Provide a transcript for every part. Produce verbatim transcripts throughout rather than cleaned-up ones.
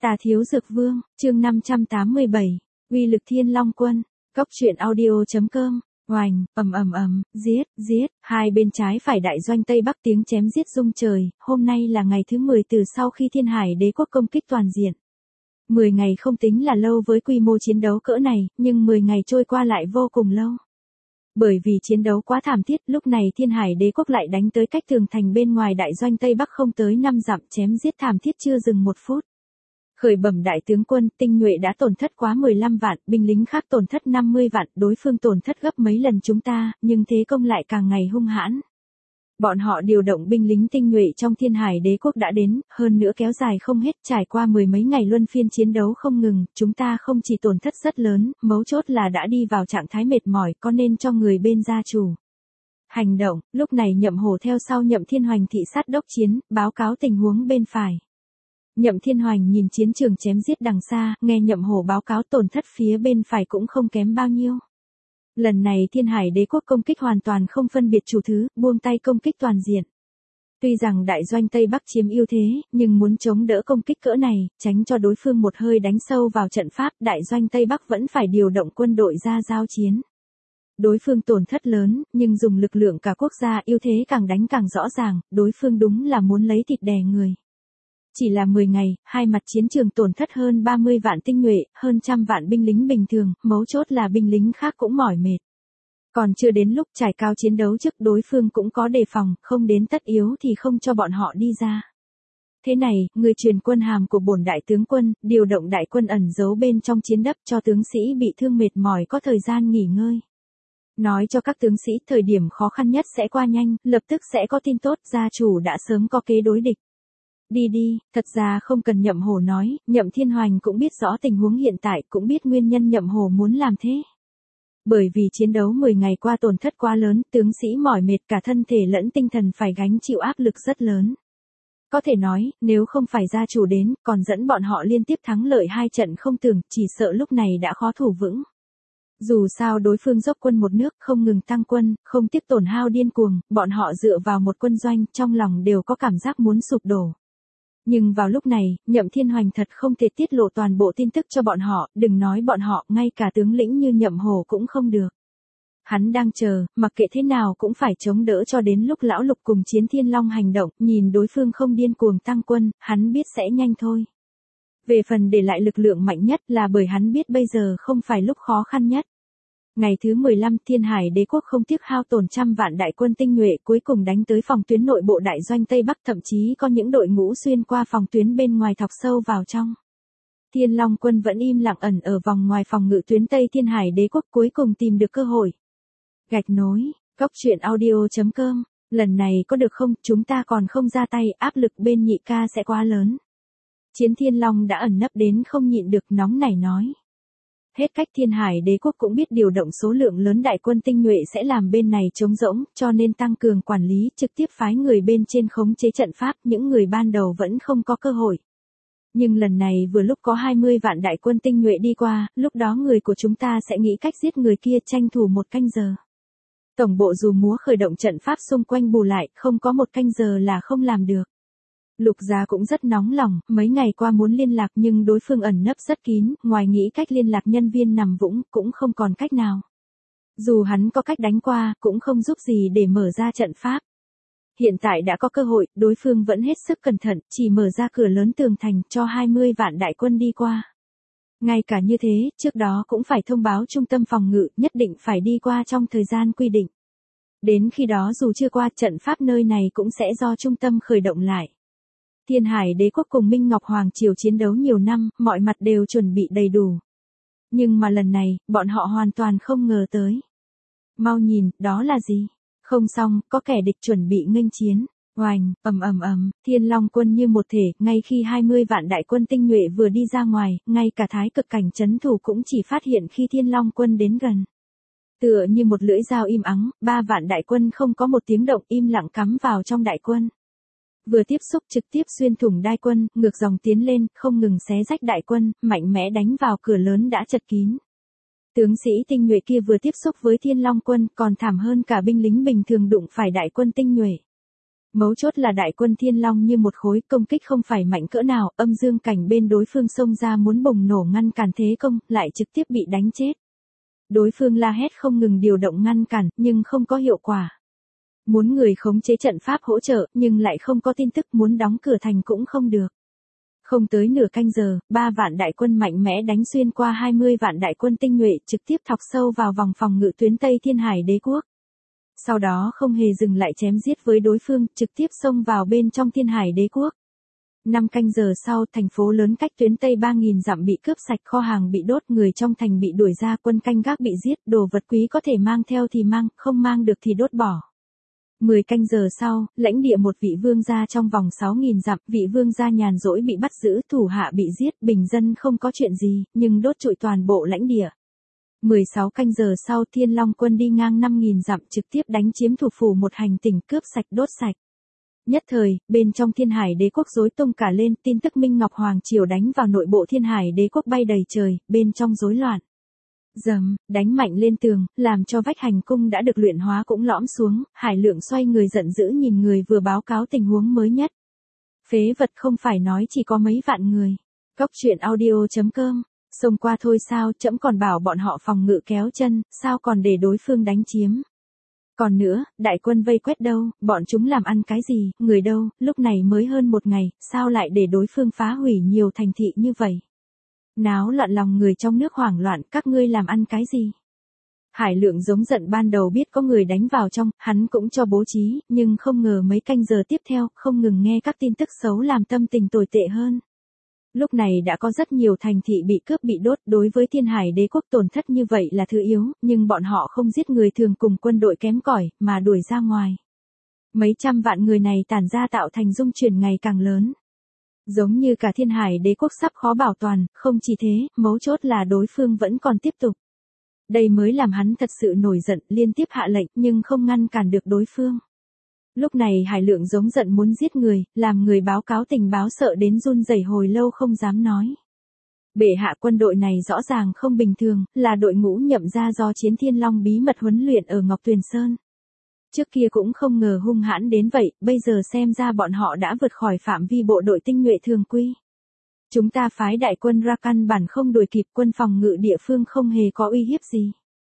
Tà Thiếu Dược Vương, chương năm trăm tám mươi bảy, uy lực Thiên Long Quân, cốc truyện audio.com, oành, ầm ầm ầm, giết, giết, hai bên trái phải đại doanh Tây Bắc tiếng chém giết rung trời, hôm nay là ngày thứ mười từ sau khi Thiên Hải Đế quốc công kích toàn diện. mười ngày không tính là lâu với quy mô chiến đấu cỡ này, nhưng mười ngày trôi qua lại vô cùng lâu. Bởi vì chiến đấu quá thảm thiết, lúc này Thiên Hải Đế quốc lại đánh tới cách tường thành bên ngoài đại doanh Tây Bắc không tới năm dặm, chém giết thảm thiết chưa dừng một phút. Khởi bẩm đại tướng quân, tinh nhuệ đã tổn thất quá mười lăm vạn, binh lính khác tổn thất năm mươi vạn, đối phương tổn thất gấp mấy lần chúng ta, nhưng thế công lại càng ngày hung hãn. Bọn họ điều động binh lính tinh nhuệ trong Thiên Hải Đế quốc đã đến, hơn nữa kéo dài không hết, trải qua mười mấy ngày luân phiên chiến đấu không ngừng, chúng ta không chỉ tổn thất rất lớn, mấu chốt là đã đi vào trạng thái mệt mỏi, có nên cho người bên gia chủ hành động. Lúc này Nhậm Hổ theo sau Nhậm Thiên Hoành thị sát đốc chiến, báo cáo tình huống bên phải. Nhậm Thiên Hoành nhìn chiến trường chém giết đằng xa, nghe Nhậm Hổ báo cáo tổn thất phía bên phải cũng không kém bao nhiêu. Lần này Thiên Hải Đế quốc công kích hoàn toàn không phân biệt chủ thứ, buông tay công kích toàn diện. Tuy rằng đại doanh Tây Bắc chiếm ưu thế, nhưng muốn chống đỡ công kích cỡ này, tránh cho đối phương một hơi đánh sâu vào trận pháp, đại doanh Tây Bắc vẫn phải điều động quân đội ra giao chiến. Đối phương tổn thất lớn, nhưng dùng lực lượng cả quốc gia ưu thế càng đánh càng rõ ràng, đối phương đúng là muốn lấy thịt đè người. Chỉ là mười ngày, hai mặt chiến trường tổn thất hơn ba mươi vạn tinh nhuệ, hơn trăm vạn binh lính bình thường, mấu chốt là binh lính khác cũng mỏi mệt. Còn chưa đến lúc trải cao chiến đấu trước, đối phương cũng có đề phòng, không đến tất yếu thì không cho bọn họ đi ra. Thế này, người truyền quân hàm của bổn đại tướng quân, điều động đại quân ẩn giấu bên trong chiến đắp cho tướng sĩ bị thương mệt mỏi có thời gian nghỉ ngơi. Nói cho các tướng sĩ thời điểm khó khăn nhất sẽ qua nhanh, lập tức sẽ có tin tốt, gia chủ đã sớm có kế đối địch. Đi đi, thật ra không cần Nhậm Hổ nói, Nhậm Thiên Hoành cũng biết rõ tình huống hiện tại, cũng biết nguyên nhân Nhậm Hổ muốn làm thế. Bởi vì chiến đấu mười ngày qua tổn thất quá lớn, tướng sĩ mỏi mệt cả thân thể lẫn tinh thần phải gánh chịu áp lực rất lớn. Có thể nói, nếu không phải gia chủ đến, còn dẫn bọn họ liên tiếp thắng lợi hai trận không tưởng, chỉ sợ lúc này đã khó thủ vững. Dù sao đối phương dốc quân một nước, không ngừng tăng quân, không tiếp tổn hao điên cuồng, bọn họ dựa vào một quân doanh, trong lòng đều có cảm giác muốn sụp đổ. Nhưng vào lúc này, Nhậm Thiên Hoành thật không thể tiết lộ toàn bộ tin tức cho bọn họ, đừng nói bọn họ, ngay cả tướng lĩnh như Nhậm Hổ cũng không được. Hắn đang chờ, mặc kệ thế nào cũng phải chống đỡ cho đến lúc lão Lục cùng Chiến Thiên Long hành động, nhìn đối phương không điên cuồng tăng quân, hắn biết sẽ nhanh thôi. Về phần để lại lực lượng mạnh nhất là bởi hắn biết bây giờ không phải lúc khó khăn nhất. Ngày thứ mười lăm, Thiên Hải Đế quốc không tiếc hao tổn trăm vạn đại quân tinh nhuệ, cuối cùng đánh tới phòng tuyến nội bộ đại doanh Tây Bắc, thậm chí có những đội ngũ xuyên qua phòng tuyến bên ngoài thọc sâu vào trong. Thiên Long quân vẫn im lặng ẩn ở vòng ngoài phòng ngự tuyến Tây Thiên Hải Đế quốc, cuối cùng tìm được cơ hội. Gạch nối, cốc truyện audio.com, lần này có được không, chúng ta còn không ra tay, áp lực bên nhị ca sẽ quá lớn. Chiến Thiên Long đã ẩn nấp đến không nhịn được, nóng nảy nói. Hết cách Thiên Hải Đế quốc cũng biết điều động số lượng lớn đại quân tinh nhuệ sẽ làm bên này trống rỗng, cho nên tăng cường quản lý, trực tiếp phái người bên trên khống chế trận pháp, những người ban đầu vẫn không có cơ hội. Nhưng lần này vừa lúc có hai mươi vạn đại quân tinh nhuệ đi qua, lúc đó người của chúng ta sẽ nghĩ cách giết người kia, tranh thủ một canh giờ. Tổng bộ dù múa khởi động trận pháp xung quanh bù lại, không có một canh giờ là không làm được. Lục Gia cũng rất nóng lòng, mấy ngày qua muốn liên lạc nhưng đối phương ẩn nấp rất kín, ngoài nghĩ cách liên lạc nhân viên nằm vũng, cũng không còn cách nào. Dù hắn có cách đánh qua, cũng không giúp gì để mở ra trận pháp. Hiện tại đã có cơ hội, đối phương vẫn hết sức cẩn thận, chỉ mở ra cửa lớn tường thành, cho hai mươi vạn đại quân đi qua. Ngay cả như thế, trước đó cũng phải thông báo trung tâm phòng ngự, nhất định phải đi qua trong thời gian quy định. Đến khi đó dù chưa qua, trận pháp nơi này cũng sẽ do trung tâm khởi động lại. Thiên Hải Đế quốc cùng Minh Ngọc Hoàng triều chiến đấu nhiều năm, mọi mặt đều chuẩn bị đầy đủ. Nhưng mà lần này, bọn họ hoàn toàn không ngờ tới. Mau nhìn, đó là gì? Không xong, có kẻ địch chuẩn bị nghênh chiến. Oành, ầm ầm ầm, Thiên Long quân như một thể, ngay khi hai mươi vạn đại quân tinh nhuệ vừa đi ra ngoài, ngay cả thái cực cảnh trấn thủ cũng chỉ phát hiện khi Thiên Long quân đến gần. Tựa như một lưỡi dao im ắng, ba vạn đại quân không có một tiếng động, im lặng cắm vào trong đại quân. Vừa tiếp xúc trực tiếp xuyên thủng đai quân, ngược dòng tiến lên, không ngừng xé rách đại quân, mạnh mẽ đánh vào cửa lớn đã chật kín. Tướng sĩ tinh nhuệ kia vừa tiếp xúc với Thiên Long quân, còn thảm hơn cả binh lính bình thường đụng phải đại quân tinh nhuệ. Mấu chốt là đại quân Thiên Long như một khối công kích không phải mạnh cỡ nào, âm dương cảnh bên đối phương xông ra muốn bùng nổ ngăn cản thế công, lại trực tiếp bị đánh chết. Đối phương la hét không ngừng điều động ngăn cản, nhưng không có hiệu quả. Muốn người khống chế trận pháp hỗ trợ, nhưng lại không có tin tức, muốn đóng cửa thành cũng không được. Không tới nửa canh giờ, ba vạn đại quân mạnh mẽ đánh xuyên qua hai mươi vạn đại quân tinh nhuệ, trực tiếp thọc sâu vào vòng phòng ngự tuyến Tây Thiên Hải Đế quốc. Sau đó không hề dừng lại chém giết với đối phương, trực tiếp xông vào bên trong Thiên Hải Đế quốc. Năm canh giờ sau, thành phố lớn cách tuyến Tây ba nghìn dặm bị cướp sạch, kho hàng bị đốt, người trong thành bị đuổi ra, quân canh gác bị giết, đồ vật quý có thể mang theo thì mang, không mang được thì đốt bỏ. Mười canh giờ sau, lãnh địa một vị vương gia trong vòng sáu nghìn dặm, vị vương gia nhàn rỗi bị bắt giữ, thủ hạ bị giết, bình dân không có chuyện gì, nhưng đốt trụi toàn bộ lãnh địa. Mười sáu canh giờ sau, Thiên Long quân đi ngang năm nghìn dặm, trực tiếp đánh chiếm thủ phủ một hành tỉnh, cướp sạch đốt sạch. Nhất thời, bên trong Thiên Hải Đế quốc rối tung cả lên, tin tức Minh Ngọc Hoàng triều đánh vào nội bộ Thiên Hải Đế quốc bay đầy trời, bên trong rối loạn. Dầm, đánh mạnh lên tường, làm cho vách hành cung đã được luyện hóa cũng lõm xuống, Hải Lượng xoay người giận dữ nhìn người vừa báo cáo tình huống mới nhất. Phế vật, không phải nói chỉ có mấy vạn người. Cóc truyện audio chấm com, xông qua thôi sao, trẫm còn bảo bọn họ phòng ngự kéo chân, sao còn để đối phương đánh chiếm. Còn nữa, đại quân vây quét đâu, bọn chúng làm ăn cái gì, người đâu, lúc này mới hơn một ngày, sao lại để đối phương phá hủy nhiều thành thị như vậy. Náo loạn lòng người trong nước hoảng loạn, các ngươi làm ăn cái gì? Hải Lượng giống giận ban đầu biết có người đánh vào trong, hắn cũng cho bố trí, nhưng không ngờ mấy canh giờ tiếp theo, không ngừng nghe các tin tức xấu làm tâm tình tồi tệ hơn. Lúc này đã có rất nhiều thành thị bị cướp bị đốt, đối với Thiên Hải Đế quốc tổn thất như vậy là thứ yếu, nhưng bọn họ không giết người thường cùng quân đội kém cỏi, mà đuổi ra ngoài. Mấy trăm vạn người này tản ra tạo thành dung chuyển ngày càng lớn. Giống như cả Thiên Hải Đế quốc sắp khó bảo toàn, không chỉ thế, mấu chốt là đối phương vẫn còn tiếp tục. Đây mới làm hắn thật sự nổi giận, liên tiếp hạ lệnh nhưng không ngăn cản được đối phương. Lúc này Hải Lượng giống giận muốn giết người, làm người báo cáo tình báo sợ đến run rẩy hồi lâu không dám nói. Bệ hạ, quân đội này rõ ràng không bình thường, là đội ngũ nhậm ra do Chiến Thiên Long bí mật huấn luyện ở Ngọc Tuyền Sơn. Trước kia cũng không ngờ hung hãn đến vậy, bây giờ xem ra bọn họ đã vượt khỏi phạm vi bộ đội tinh nhuệ thường quy. Chúng ta phái đại quân ra căn bản không đuổi kịp, quân phòng ngự địa phương không hề có uy hiếp gì.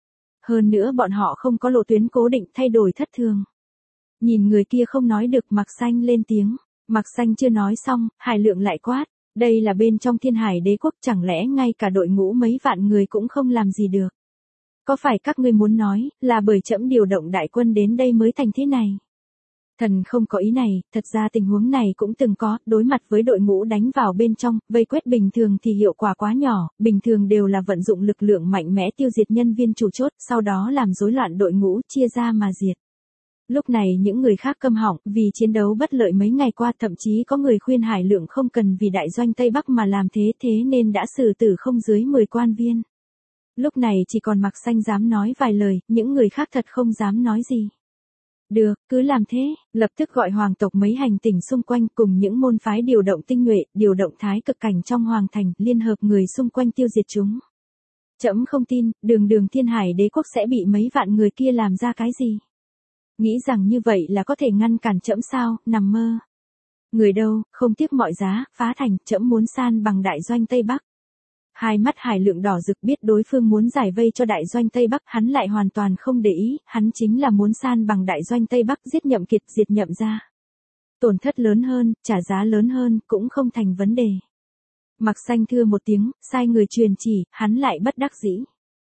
Hơn nữa bọn họ không có lộ tuyến cố định, thay đổi thất thường. Nhìn người kia không nói được, Mạc Xanh lên tiếng. Mạc Xanh chưa nói xong, Hải Lượng lại quát. Đây là bên trong Thiên Hải Đế quốc, chẳng lẽ ngay cả đội ngũ mấy vạn người cũng không làm gì được. Có phải các ngươi muốn nói, là bởi trẫm điều động đại quân đến đây mới thành thế này? Thần không có ý này, thật ra tình huống này cũng từng có, đối mặt với đội ngũ đánh vào bên trong, vây quét bình thường thì hiệu quả quá nhỏ, bình thường đều là vận dụng lực lượng mạnh mẽ tiêu diệt nhân viên chủ chốt, sau đó làm rối loạn đội ngũ, chia ra mà diệt. Lúc này những người khác câm họng, vì chiến đấu bất lợi mấy ngày qua, thậm chí có người khuyên Hải Lượng không cần vì đại doanh Tây Bắc mà làm thế, thế nên đã xử tử không dưới mười quan viên. Lúc này chỉ còn Mạc Xanh dám nói vài lời, những người khác thật không dám nói gì. Được, cứ làm thế, lập tức gọi hoàng tộc mấy hành tỉnh xung quanh cùng những môn phái điều động tinh nhuệ, điều động thái cực cảnh trong hoàng thành, liên hợp người xung quanh tiêu diệt chúng. Trẫm không tin, đường đường Thiên Hải Đế quốc sẽ bị mấy vạn người kia làm ra cái gì. Nghĩ rằng như vậy là có thể ngăn cản trẫm sao, nằm mơ. Người đâu, không tiếc mọi giá, phá thành, trẫm muốn san bằng đại doanh Tây Bắc. Hai mắt Hải Lượng đỏ rực, biết đối phương muốn giải vây cho đại doanh Tây Bắc, hắn lại hoàn toàn không để ý, hắn chính là muốn san bằng đại doanh Tây Bắc, giết Nhậm Kiệt, diệt Nhậm gia. Tổn thất lớn hơn, trả giá lớn hơn, cũng không thành vấn đề. Mạc Xanh thưa một tiếng, sai người truyền chỉ, hắn lại bất đắc dĩ.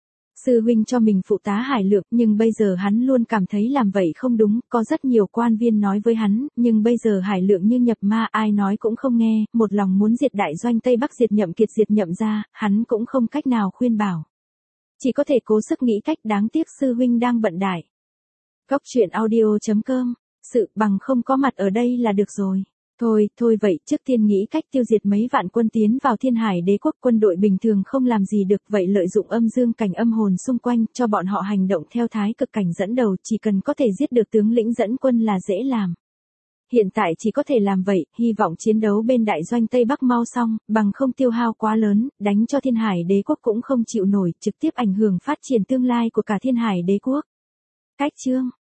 Sư huynh cho mình phụ tá Hải Lượng, nhưng bây giờ hắn luôn cảm thấy làm vậy không đúng, có rất nhiều quan viên nói với hắn, nhưng bây giờ Hải Lượng như nhập ma, ai nói cũng không nghe, một lòng muốn diệt đại doanh Tây Bắc, diệt Nhậm Kiệt, diệt Nhậm gia, hắn cũng không cách nào khuyên bảo. Chỉ có thể cố sức nghĩ cách, đáng tiếc sư huynh đang bận đại. Cóc truyện audio chấm com, sự bằng không có mặt ở đây là được rồi. Thôi, thôi vậy, trước tiên nghĩ cách tiêu diệt mấy vạn quân tiến vào Thiên Hải Đế quốc, quân đội bình thường không làm gì được, vậy lợi dụng âm dương cảnh âm hồn xung quanh, cho bọn họ hành động theo thái cực cảnh dẫn đầu, chỉ cần có thể giết được tướng lĩnh dẫn quân là dễ làm. Hiện tại chỉ có thể làm vậy, hy vọng chiến đấu bên đại doanh Tây Bắc mau xong, bằng không tiêu hao quá lớn, đánh cho Thiên Hải Đế quốc cũng không chịu nổi, trực tiếp ảnh hưởng phát triển tương lai của cả Thiên Hải Đế quốc. Cách chương